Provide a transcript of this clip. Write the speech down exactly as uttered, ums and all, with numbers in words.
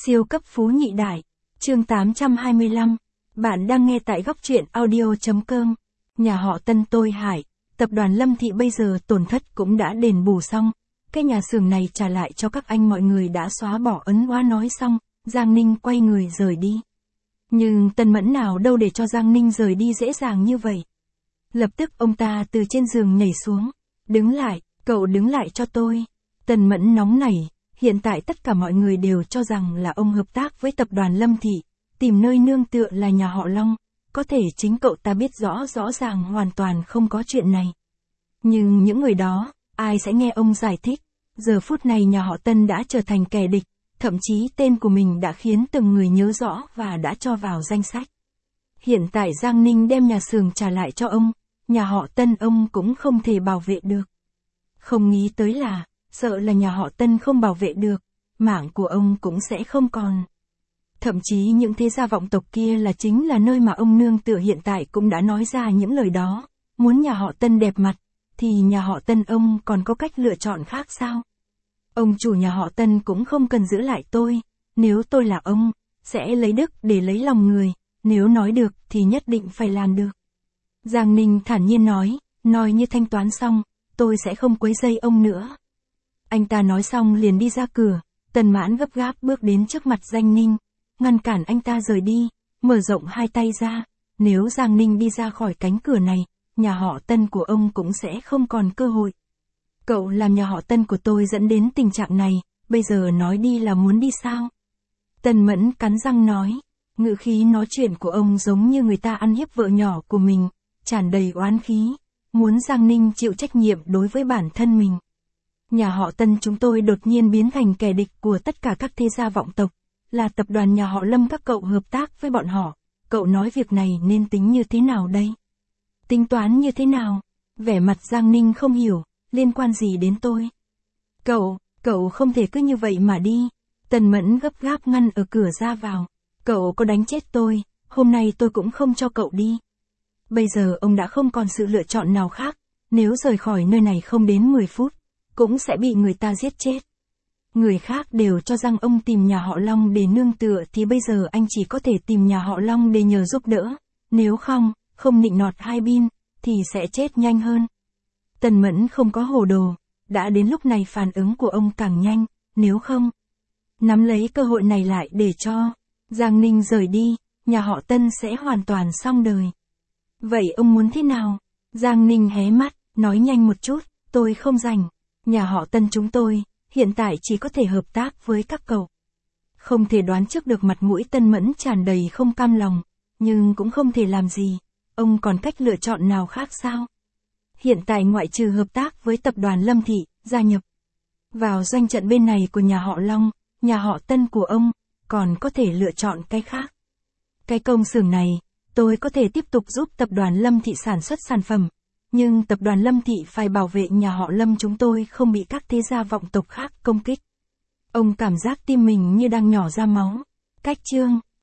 Siêu cấp phú nhị đại. Chương tám trăm hai mươi lăm. Bạn đang nghe tại góc truyện audio.com. Nhà họ Tân tôi Hải, tập đoàn Lâm Thị bây giờ tổn thất cũng đã đền bù xong. Cái nhà xưởng này trả lại cho các anh mọi người đã xóa bỏ ấn oán nói xong, Giang Ninh quay người rời đi. Nhưng Tân Mẫn nào đâu để cho Giang Ninh rời đi dễ dàng như vậy. Lập tức ông ta từ trên giường nhảy xuống. Đứng lại, cậu đứng lại cho tôi. Tân Mẫn nóng nảy. Hiện tại tất cả mọi người đều cho rằng là ông hợp tác với tập đoàn Lâm Thị, tìm nơi nương tựa là nhà họ Long, có thể chính cậu ta biết rõ rõ ràng hoàn toàn không có chuyện này. Nhưng những người đó, ai sẽ nghe ông giải thích, giờ phút này nhà họ Tân đã trở thành kẻ địch, thậm chí tên của mình đã khiến từng người nhớ rõ và đã cho vào danh sách. Hiện tại Giang Ninh đem nhà xưởng trả lại cho ông, nhà họ Tân ông cũng không thể bảo vệ được. Không nghĩ tới là, sợ là nhà họ Tân không bảo vệ được, mạng của ông cũng sẽ không còn. Thậm chí những thế gia vọng tộc kia là chính là nơi mà ông nương tựa hiện tại cũng đã nói ra những lời đó, muốn nhà họ Tân đẹp mặt, thì nhà họ Tân ông còn có cách lựa chọn khác sao? Ông chủ nhà họ Tân cũng không cần giữ lại tôi, nếu tôi là ông, sẽ lấy đức để lấy lòng người, nếu nói được thì nhất định phải làm được. Giang Ninh thản nhiên nói, nói như thanh toán xong, tôi sẽ không quấy rầy ông nữa. Anh ta nói xong liền đi ra cửa, Tần Mãn gấp gáp bước đến trước mặt Giang Ninh, ngăn cản anh ta rời đi, mở rộng hai tay ra, nếu Giang Ninh đi ra khỏi cánh cửa này, nhà họ Tân của ông cũng sẽ không còn cơ hội. Cậu làm nhà họ Tân của tôi dẫn đến tình trạng này, bây giờ nói đi là muốn đi sao? Tần Mẫn cắn răng nói, ngữ khí nói chuyện của ông giống như người ta ăn hiếp vợ nhỏ của mình, tràn đầy oán khí, muốn Giang Ninh chịu trách nhiệm đối với bản thân mình. Nhà họ Tân chúng tôi đột nhiên biến thành kẻ địch của tất cả các thế gia vọng tộc, là tập đoàn nhà họ Lâm các cậu hợp tác với bọn họ, cậu nói việc này nên tính như thế nào đây? Tính toán như thế nào? Vẻ mặt Giang Ninh không hiểu, liên quan gì đến tôi? Cậu, cậu không thể cứ như vậy mà đi. Tần Mẫn gấp gáp ngăn ở cửa ra vào, cậu có đánh chết tôi, hôm nay tôi cũng không cho cậu đi. Bây giờ ông đã không còn sự lựa chọn nào khác, nếu rời khỏi nơi này không đến mười phút, cũng sẽ bị người ta giết chết. Người khác đều cho rằng ông tìm nhà họ Long để nương tựa thì bây giờ anh chỉ có thể tìm nhà họ Long để nhờ giúp đỡ, nếu không, không nịnh nọt hai bên, thì sẽ chết nhanh hơn. Tần Mẫn không có hồ đồ, đã đến lúc này phản ứng của ông càng nhanh, nếu không, nắm lấy cơ hội này lại để cho Giang Ninh rời đi, nhà họ Tân sẽ hoàn toàn xong đời. Vậy ông muốn thế nào? Giang Ninh hé mắt, nói nhanh một chút, tôi không rảnh. Nhà họ Tân chúng tôi, hiện tại chỉ có thể hợp tác với các cậu. Không thể đoán trước được mặt mũi Tân Mẫn tràn đầy không cam lòng, nhưng cũng không thể làm gì, ông còn cách lựa chọn nào khác sao? Hiện tại ngoại trừ hợp tác với tập đoàn Lâm Thị, gia nhập vào doanh trận bên này của nhà họ Long, nhà họ Tân của ông, còn có thể lựa chọn cái khác. Cái công xưởng này, tôi có thể tiếp tục giúp tập đoàn Lâm Thị sản xuất sản phẩm. Nhưng tập đoàn Lâm Thị phải bảo vệ nhà họ Lâm chúng tôi không bị các thế gia vọng tộc khác công kích. Ông cảm giác tim mình như đang nhỏ ra máu. Cách chương